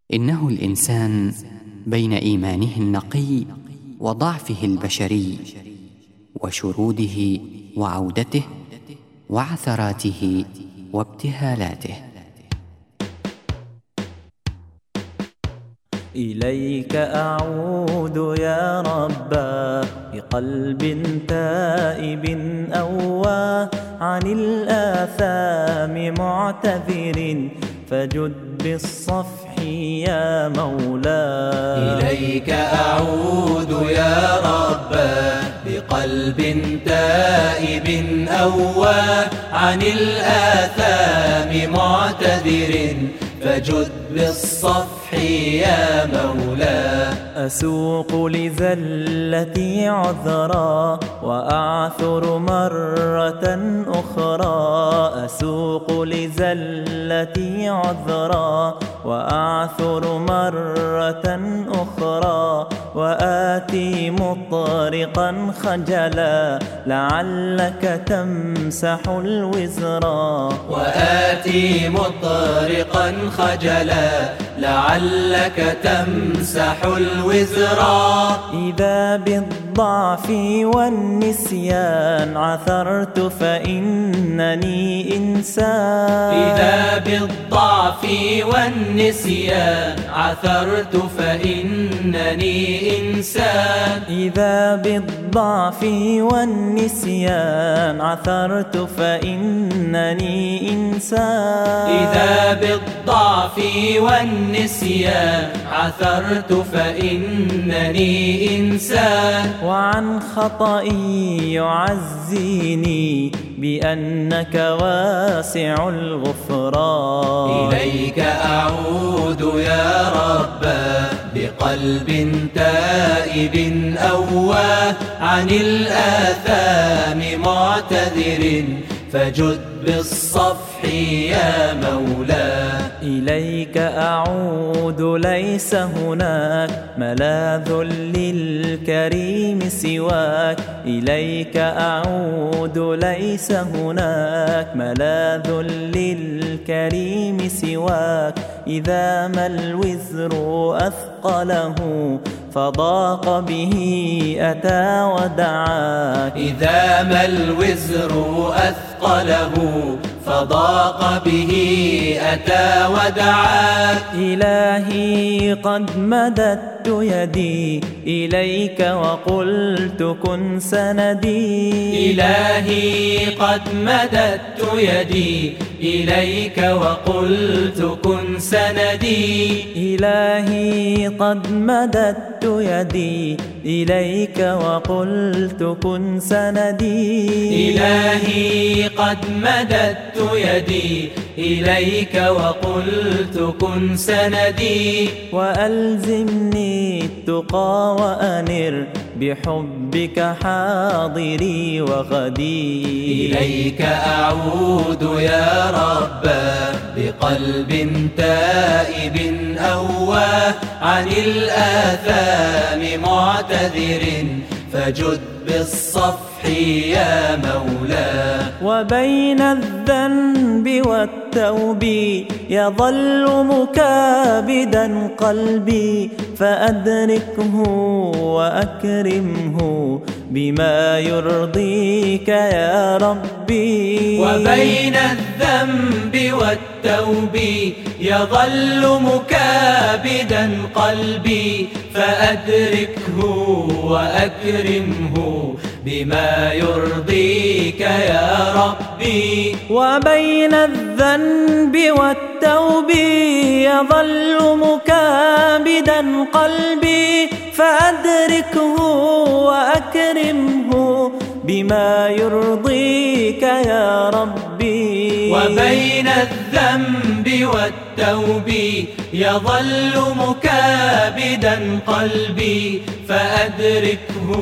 إنه الإنسان بين إيمانه النقي وضعفه البشري، وشروده وعودته، وعثراته وابتهالاته. إليك أعود يا ربا بقلب تائب أواه، عن الآثام معتذر فجد بالصفح يا مولاي. إليك أعود يا ربا بقلب تائب أواه، عن الآثام معتذر فجد بالصفح يا مولاي. أسوق لزلتي عذرا وأعثر مرة أخرى، أسوق لزلتي عذرا وأعثر مرة أخرى، وآتي مطرقا خجلا لعلك تمسح الوزرا، وآتي مطرقا خجلا لعلك تمسح الوزرا. إذا بالضعف والنسيان عثرت فإنني إنسان، إذا بالضعف والنسيان عثرت فإنني إنسان، إذا بالضعف والنسيان عثرت فإنني إنسان، إذا بالضعف والنسيان عثرت فإنني إنسان. وعن خطئي يعزيني بأنك واسع الغفران. إليك أعود يا ربا بقلب تائب أواه، عن الآثام معتذر فجد بالصفح يا مولاي. إليك أعود ليس هناك ملاذ للكريم سواك، إليك أعود ليس هناك ملاذ للكريم سواك، إذا ما الوزر أثقله فضاق به أتى ودعاك، إذا ما الوزر أثقله فضاق به أتى ودعاك. إلهي قد مددت يدي إليك وقلت كن سندي، إلهي قد مددت يدي إليك وقلت كن سندي، إلهي قد مددت يدي إليك وقلت كن سندي، إلهي قد مددت يدي إليك وقلت كن سندي. وألزمني التقى وأنر بحبك حاضري وغدي. إليك أعود يا ربا بقلب تائب أواه، عن الآثام معتذر فجد بالصفح يا مولاي. وبين الذنب والتوب يظل مكابدا قلبي، فأدركه وأكرمه بما يرضيك يا ربي. وبين الذنب والتوب يظل مكابدا قلبي، فأدركه وأكرمه بما يرضيك يا ربي. وبين الذنب والتوب يظل مكابدا قلبي، فأدركه وأكرمه بما يرضيك يا ربي. وبين الذنب والتوب يظل مكابدا قلبي، فأدركه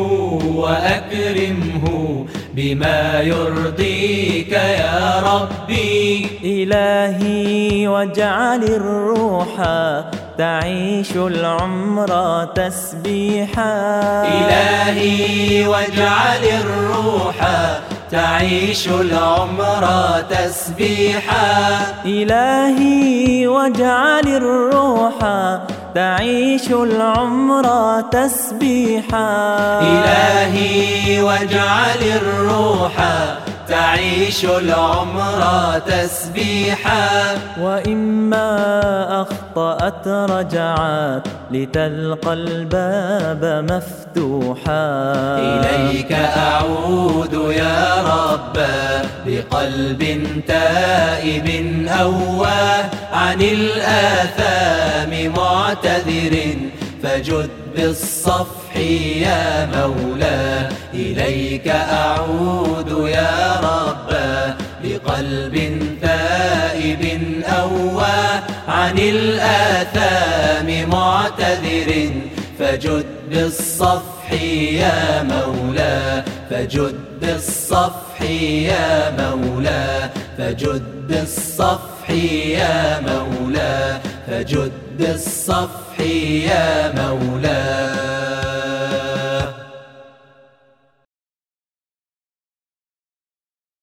وأكرمه بما يرضيك يا ربي. إلهي واجعل الروح تعيش العمر تسبيحا، إلهي واجعل الروح تعيش العمر تسبيحا. إلهي واجعل الروح تعيش العمر تسبيحا. إلهي واجعل الروح تعيش العمر تسبيحا. وإما أخطأت رجعت لتلقى الباب مفتوحا. إليك أعود يا رب بقلب تائب أواه عن الآثام معتذر، فجد بالصفح يا مولاه. إليك أعود يا رب بقلب تائب أواه عن الآثام معتذر، فجد بالصفح يا مولاه. فجد بالصفح يا مولاه. فجد بالصفح يا مولاه. فجد بالصفح يا مولاه.